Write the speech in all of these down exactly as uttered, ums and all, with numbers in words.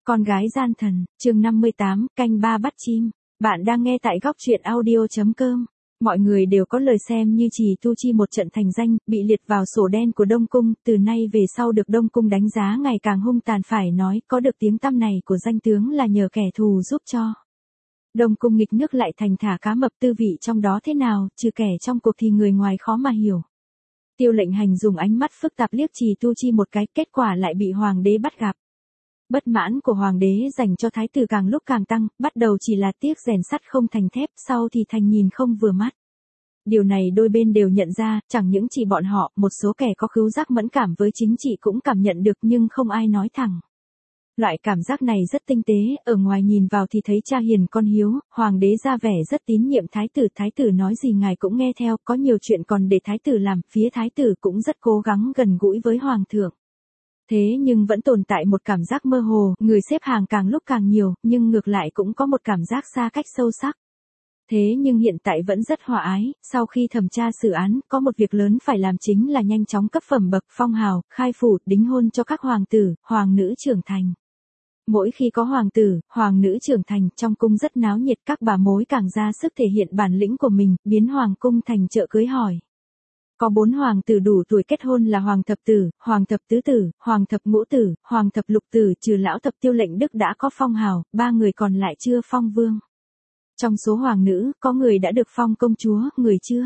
Con gái gian thần, chương năm mươi tám, canh ba bắt chim. Bạn đang nghe tại góc truyện audio chấm com. Mọi người đều có lời xem như Trì Tu Chi một trận thành danh, bị liệt vào sổ đen của Đông Cung, từ nay về sau được Đông Cung đánh giá ngày càng hung tàn, phải nói có được tiếng tăm này của danh tướng là nhờ kẻ thù giúp cho. Đông Cung nghịch nước lại thành thả cá mập, tư vị trong đó thế nào, trừ kẻ trong cuộc thì người ngoài khó mà hiểu. Tiêu Lệnh Hành dùng ánh mắt phức tạp liếc Trì Tu Chi một cái, kết quả lại bị hoàng đế bắt gặp. Bất mãn của hoàng đế dành cho thái tử càng lúc càng tăng, bắt đầu chỉ là tiếc rèn sắt không thành thép, sau thì thành nhìn không vừa mắt. Điều này đôi bên đều nhận ra, chẳng những chỉ bọn họ, một số kẻ có khứu giác mẫn cảm với chính trị cũng cảm nhận được nhưng không ai nói thẳng. Loại cảm giác này rất tinh tế, ở ngoài nhìn vào thì thấy cha hiền con hiếu, hoàng đế ra vẻ rất tín nhiệm thái tử, thái tử nói gì ngài cũng nghe theo, có nhiều chuyện còn để thái tử làm, phía thái tử cũng rất cố gắng gần gũi với hoàng thượng. Thế nhưng vẫn tồn tại một cảm giác mơ hồ, người xếp hàng càng lúc càng nhiều, nhưng ngược lại cũng có một cảm giác xa cách sâu sắc. Thế nhưng hiện tại vẫn rất hòa ái, sau khi thẩm tra xử án, có một việc lớn phải làm chính là nhanh chóng cấp phẩm bậc phong hào, khai phủ, đính hôn cho các hoàng tử, hoàng nữ trưởng thành. Mỗi khi có hoàng tử, hoàng nữ trưởng thành, trong cung rất náo nhiệt, các bà mối càng ra sức thể hiện bản lĩnh của mình, biến hoàng cung thành chợ cưới hỏi. Có bốn hoàng tử đủ tuổi kết hôn là hoàng thập tử, hoàng thập tứ tử, hoàng thập ngũ tử, hoàng thập lục tử, trừ lão thập Tiêu Lệnh Đức đã có phong hào, ba người còn lại chưa phong vương. Trong số hoàng nữ, có người đã được phong công chúa, người chưa.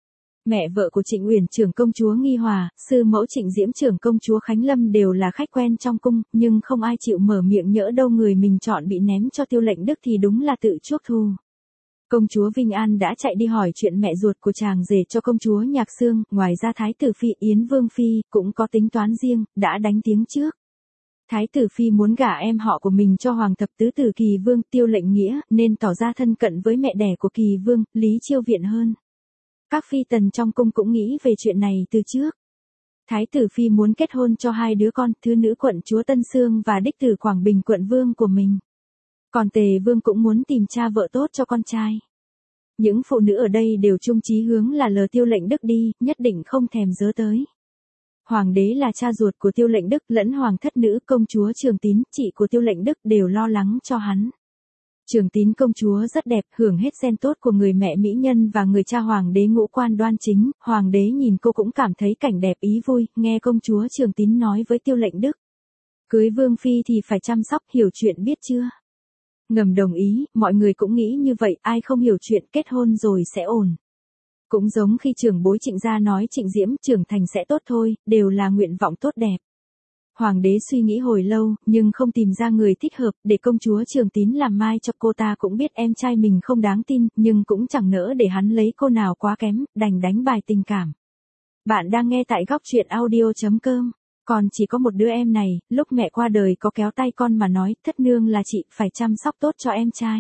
Mẹ vợ của Trịnh Uyển trưởng công chúa Nghi Hòa, sư mẫu Trịnh Diễm trưởng công chúa Khánh Lâm đều là khách quen trong cung, nhưng không ai chịu mở miệng, nhỡ đâu người mình chọn bị ném cho Tiêu Lệnh Đức thì đúng là tự chuốc thù. Công chúa Vinh An đã chạy đi hỏi chuyện mẹ ruột của chàng rể cho công chúa Nhạc Xương, ngoài ra Thái tử Phi Yến Vương Phi cũng có tính toán riêng, đã đánh tiếng trước. Thái tử Phi muốn gả em họ của mình cho hoàng thập tứ tử Kỳ Vương Tiêu Lệnh Nghĩa, nên tỏ ra thân cận với mẹ đẻ của Kỳ Vương, Lý Chiêu Viện hơn. Các phi tần trong cung cũng nghĩ về chuyện này từ trước. Thái tử Phi muốn kết hôn cho hai đứa con, thứ nữ quận chúa Tân Sương và đích tử Quảng Bình quận vương của mình. Còn Tề Vương cũng muốn tìm cha vợ tốt cho con trai. Những phụ nữ ở đây đều chung chí hướng là lờ Tiêu Lệnh Đức đi, nhất định không thèm dớ tới. Hoàng đế là cha ruột của Tiêu Lệnh Đức, lẫn hoàng thất nữ công chúa Trường Tín, chị của Tiêu Lệnh Đức đều lo lắng cho hắn. Trường Tín công chúa rất đẹp, hưởng hết gen tốt của người mẹ mỹ nhân và người cha hoàng đế ngũ quan đoan chính, hoàng đế nhìn cô cũng cảm thấy cảnh đẹp ý vui, nghe công chúa Trường Tín nói với Tiêu Lệnh Đức. Cưới Vương Phi thì phải chăm sóc, hiểu chuyện biết chưa? Ngầm đồng ý, mọi người cũng nghĩ như vậy, ai không hiểu chuyện, kết hôn rồi sẽ ổn. Cũng giống khi trưởng bối Trịnh gia nói Trịnh Diễm trưởng thành sẽ tốt thôi, đều là nguyện vọng tốt đẹp. Hoàng đế suy nghĩ hồi lâu, nhưng không tìm ra người thích hợp, để công chúa Trường Tín làm mai cho cô ta cũng biết em trai mình không đáng tin, nhưng cũng chẳng nỡ để hắn lấy cô nào quá kém, đành đánh bài tình cảm. Bạn đang nghe tại góc truyện audio chấm com. Còn chỉ có một đứa em này, lúc mẹ qua đời có kéo tay con mà nói, thất nương là chị, phải chăm sóc tốt cho em trai.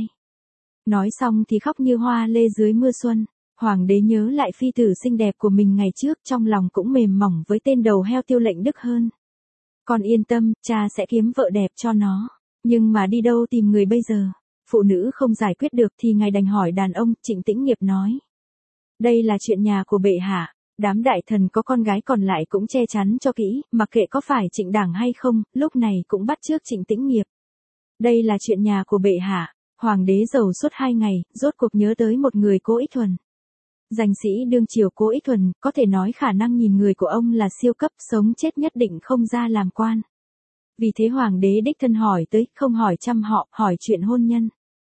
Nói xong thì khóc như hoa lê dưới mưa xuân. Hoàng đế nhớ lại phi tử xinh đẹp của mình ngày trước, trong lòng cũng mềm mỏng với tên đầu heo Tiêu Lệnh Đức hơn. Con yên tâm, cha sẽ kiếm vợ đẹp cho nó. Nhưng mà đi đâu tìm người bây giờ? Phụ nữ không giải quyết được thì ngài đành hỏi đàn ông, Trịnh Tĩnh Nghiệp nói. Đây là chuyện nhà của bệ hạ. Đám đại thần có con gái còn lại cũng che chắn cho kỹ, mặc kệ có phải Trịnh Đảng hay không, lúc này cũng bắt chước Trịnh Tĩnh Nghiệp. Đây là chuyện nhà của bệ hạ. Hoàng đế giàu suốt hai ngày, rốt cuộc nhớ tới một người Cố Ích Thuần. Danh sĩ đương triều Cố Ích Thuần, có thể nói khả năng nhìn người của ông là siêu cấp, sống chết nhất định không ra làm quan. Vì thế hoàng đế đích thân hỏi tới, không hỏi chăm họ, hỏi chuyện hôn nhân.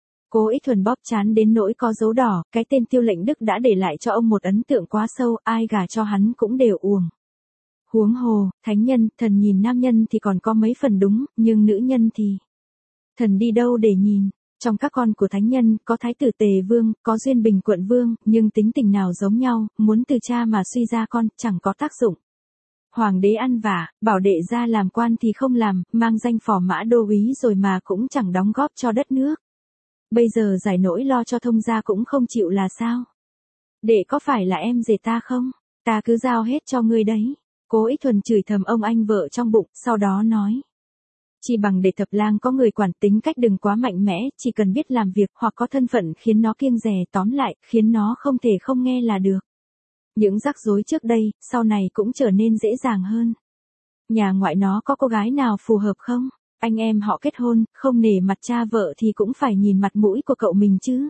Cố Ích Thuần bóp trán đến nỗi có dấu đỏ, cái tên Tiêu Lệnh Đức đã để lại cho ông một ấn tượng quá sâu, ai gả cho hắn cũng đều uổng. Huống hồ, thánh nhân, thần nhìn nam nhân thì còn có mấy phần đúng, nhưng nữ nhân thì... Thần đi đâu để nhìn? Trong các con của thánh nhân, có thái tử Tề Vương, có Duyên Bình quận vương, nhưng tính tình nào giống nhau, muốn từ cha mà suy ra con, chẳng có tác dụng. Hoàng đế ăn vả, bảo đệ ra làm quan thì không làm, mang danh phò mã đô úy rồi mà cũng chẳng đóng góp cho đất nước. Bây giờ giải nỗi lo cho thông gia cũng không chịu là sao? Đệ có phải là em rể ta không? Ta cứ giao hết cho ngươi đấy. Cố Ích Thuần chửi thầm ông anh vợ trong bụng, sau đó nói. Chỉ bằng để thập lang có người quản, tính cách đừng quá mạnh mẽ, chỉ cần biết làm việc hoặc có thân phận khiến nó kiêng dè, tóm lại, khiến nó không thể không nghe là được. Những rắc rối trước đây, sau này cũng trở nên dễ dàng hơn. Nhà ngoại nó có cô gái nào phù hợp không? Anh em họ kết hôn, không nể mặt cha vợ thì cũng phải nhìn mặt mũi của cậu mình chứ.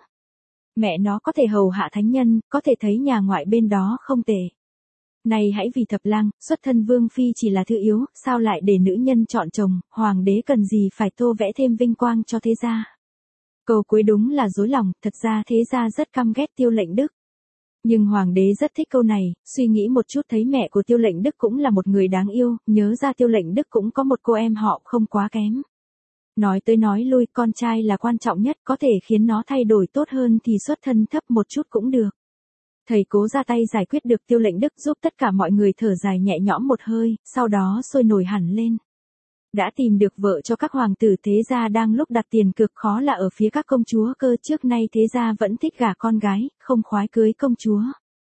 Mẹ nó có thể hầu hạ thánh nhân, có thể thấy nhà ngoại bên đó không tệ. Này hãy vì thập lang, xuất thân vương phi chỉ là thứ yếu, sao lại để nữ nhân chọn chồng, hoàng đế cần gì phải tô vẽ thêm vinh quang cho thế gia. Câu cuối đúng là dối lòng, thật ra thế gia rất căm ghét Tiêu Lệnh Đức. Nhưng hoàng đế rất thích câu này, suy nghĩ một chút thấy mẹ của Tiêu Lệnh Đức cũng là một người đáng yêu, nhớ ra Tiêu Lệnh Đức cũng có một cô em họ không quá kém. Nói tới nói lui, con trai là quan trọng nhất, có thể khiến nó thay đổi tốt hơn thì xuất thân thấp một chút cũng được. Thầy cố ra tay giải quyết được Tiêu Lệnh Đức, giúp tất cả mọi người thở dài nhẹ nhõm một hơi, sau đó sôi nổi hẳn lên. Đã tìm được vợ cho các hoàng tử, thế gia đang lúc đặt tiền cực khó là ở phía các công chúa cơ, trước nay thế gia vẫn thích gả con gái, không khoái cưới công chúa.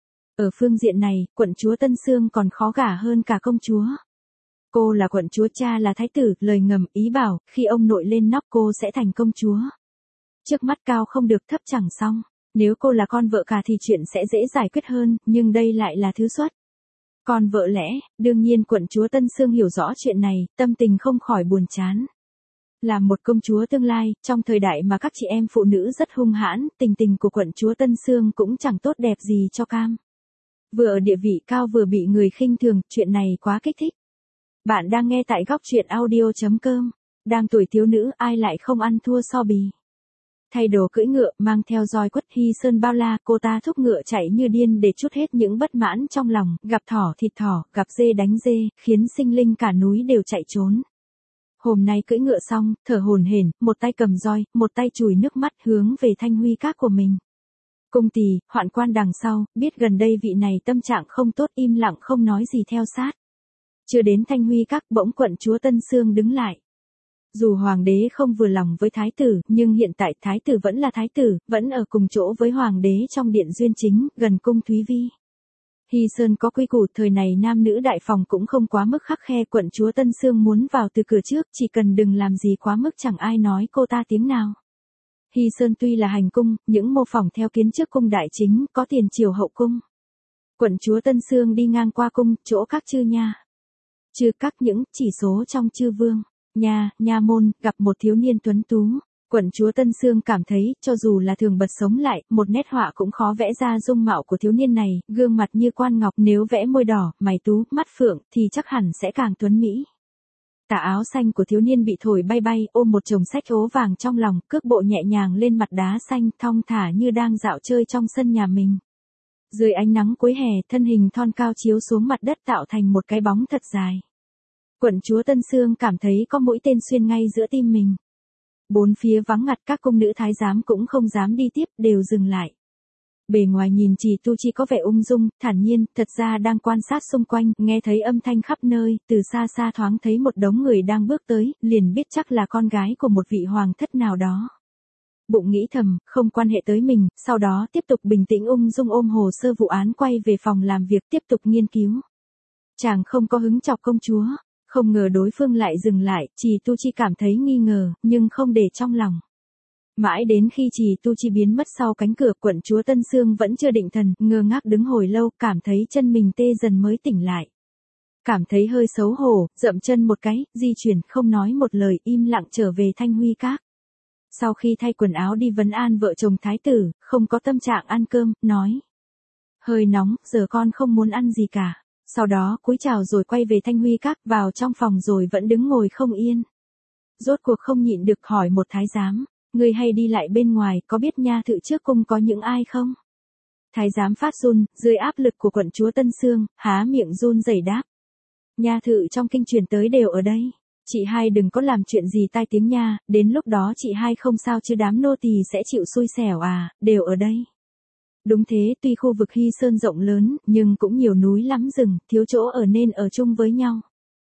Ở phương diện này, quận chúa Tân Xương còn khó gả hơn cả công chúa. Cô là quận chúa, cha là thái tử, lời ngầm ý bảo, khi ông nội lên nóc cô sẽ thành công chúa. Trước mắt cao không được thấp chẳng xong, nếu cô là con vợ cả thì chuyện sẽ dễ giải quyết hơn, nhưng đây lại là thứ xuất. Còn vợ lẽ, đương nhiên quận chúa Tân Xương hiểu rõ chuyện này, tâm tình không khỏi buồn chán. Làm một công chúa tương lai, trong thời đại mà các chị em phụ nữ rất hung hãn, tình tình của quận chúa Tân Xương cũng chẳng tốt đẹp gì cho cam. Vừa ở địa vị cao vừa bị người khinh thường, chuyện này quá kích thích. Bạn đang nghe tại góc truyện audio chấm com. Đang tuổi thiếu nữ, ai lại không ăn thua so bì. Thay đồ cưỡi ngựa, mang theo roi quất, Hy Sơn bao la, cô ta thúc ngựa chạy như điên để trút hết những bất mãn trong lòng, gặp thỏ thịt thỏ, gặp dê đánh dê, khiến sinh linh cả núi đều chạy trốn. Hôm nay cưỡi ngựa xong, thở hổn hển, một tay cầm roi, một tay chùi nước mắt hướng về Thanh Huy Các của mình. Cung tỳ, hoạn quan đằng sau, biết gần đây vị này tâm trạng không tốt, im lặng không nói gì theo sát. Chưa đến Thanh Huy Các, bỗng quận chúa Tân Xương đứng lại. Dù hoàng đế không vừa lòng với thái tử, nhưng hiện tại thái tử vẫn là thái tử, vẫn ở cùng chỗ với hoàng đế trong điện Duyên Chính, gần cung Thúy Vi. Hy Sơn có quy củ, thời này nam nữ đại phòng cũng không quá mức khắt khe, quận chúa Tân Xương muốn vào từ cửa trước, chỉ cần đừng làm gì quá mức chẳng ai nói cô ta tiếng nào. Hy Sơn tuy là hành cung, những mô phỏng theo kiến trước cung đại chính, có tiền triều hậu cung. Quận chúa Tân Xương đi ngang qua cung, chỗ các chư nha. Chư các những chỉ số trong chư vương. Nha, nha môn, gặp một thiếu niên tuấn tú. Quận chúa Tân Xương cảm thấy, cho dù là thường bật sống lại, một nét họa cũng khó vẽ ra dung mạo của thiếu niên này, gương mặt như quan ngọc, nếu vẽ môi đỏ, mày tú, mắt phượng, thì chắc hẳn sẽ càng tuấn mỹ. Tà áo xanh của thiếu niên bị thổi bay bay, ôm một chồng sách ố vàng trong lòng, cước bộ nhẹ nhàng lên mặt đá xanh, thong thả như đang dạo chơi trong sân nhà mình. Dưới ánh nắng cuối hè, thân hình thon cao chiếu xuống mặt đất tạo thành một cái bóng thật dài. Quận chúa Tân Xương cảm thấy có mũi tên xuyên ngay giữa tim mình. Bốn phía vắng ngặt, các cung nữ thái giám cũng không dám đi tiếp, đều dừng lại. Bề ngoài nhìn Trì Tu Chi có vẻ ung dung, thản nhiên, thật ra đang quan sát xung quanh, nghe thấy âm thanh khắp nơi, từ xa xa thoáng thấy một đống người đang bước tới, liền biết chắc là con gái của một vị hoàng thất nào đó. Bụng nghĩ thầm, không quan hệ tới mình, sau đó tiếp tục bình tĩnh ung dung ôm hồ sơ vụ án quay về phòng làm việc tiếp tục nghiên cứu. Chàng không có hứng chọc công chúa. Không ngờ đối phương lại dừng lại, Trì Tu Chi cảm thấy nghi ngờ, nhưng không để trong lòng. Mãi đến khi Trì Tu Chi biến mất sau cánh cửa, quận chúa Tân Xương vẫn chưa định thần, ngơ ngác đứng hồi lâu, cảm thấy chân mình tê dần mới tỉnh lại. Cảm thấy hơi xấu hổ, dậm chân một cái, di chuyển, không nói một lời, im lặng trở về Thanh Huy Các. Sau khi thay quần áo đi vấn an vợ chồng thái tử, không có tâm trạng ăn cơm, nói. Hơi nóng, giờ con không muốn ăn gì cả. Sau đó cúi chào rồi quay về Thanh Huy Các, vào trong phòng rồi vẫn đứng ngồi không yên. Rốt cuộc không nhịn được hỏi một thái giám, người hay đi lại bên ngoài, có biết nha thự trước cung có những ai không? Thái giám phát run, dưới áp lực của quận chúa Tân Xương, há miệng run rẩy đáp. Nha thự trong kinh truyền tới đều ở đây. Chị hai đừng có làm chuyện gì tai tiếng nha, đến lúc đó chị hai không sao chứ đám nô tỳ sẽ chịu xui xẻo à, đều ở đây. Đúng thế, tuy khu vực Hy Sơn rộng lớn, nhưng cũng nhiều núi lắm rừng, thiếu chỗ ở nên ở chung với nhau.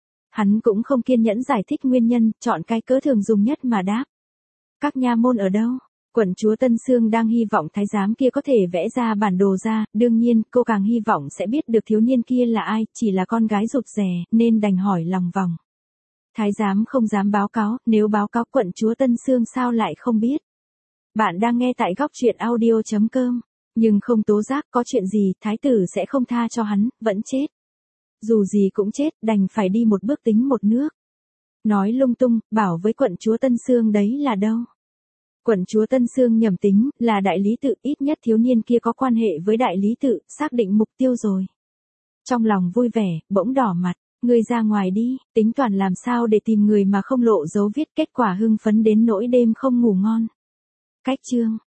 Hắn cũng không kiên nhẫn giải thích nguyên nhân, chọn cái cớ thường dùng nhất mà đáp. Các nha môn ở đâu? Quận chúa Tân Xương đang hy vọng thái giám kia có thể vẽ ra bản đồ ra, đương nhiên, cô càng hy vọng sẽ biết được thiếu niên kia là ai, chỉ là con gái rụt rè, nên đành hỏi lòng vòng. Thái giám không dám báo cáo, nếu báo cáo quận chúa Tân Xương sao lại không biết. Bạn đang nghe tại góc truyện audio chấm com. Nhưng không tố giác, có chuyện gì, thái tử sẽ không tha cho hắn, vẫn chết. Dù gì cũng chết, đành phải đi một bước tính một nước. Nói lung tung, bảo với quận chúa Tân Sương đấy là đâu. Quận chúa Tân Sương nhầm tính, là đại lý tự, ít nhất thiếu niên kia có quan hệ với đại lý tự, xác định mục tiêu rồi. Trong lòng vui vẻ, bỗng đỏ mặt, ngươi ra ngoài đi, tính toán làm sao để tìm người mà không lộ dấu viết, kết quả hưng phấn đến nỗi đêm không ngủ ngon. Cách chương